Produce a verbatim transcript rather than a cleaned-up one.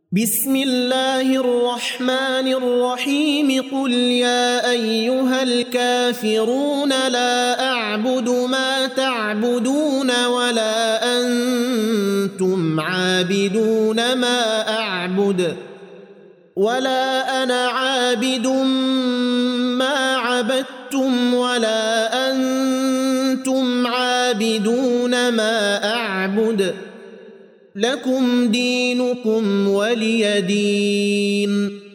بسم الله الرحمن الرحيم قل يا أيها الكافرون لا أعبد ما تعبدون ولا أنتم عابدون ما أعبد ولا أنا عابد ما عبدتم ولا أنتم عابدون ما أعبد لكم دينكم ولي دين.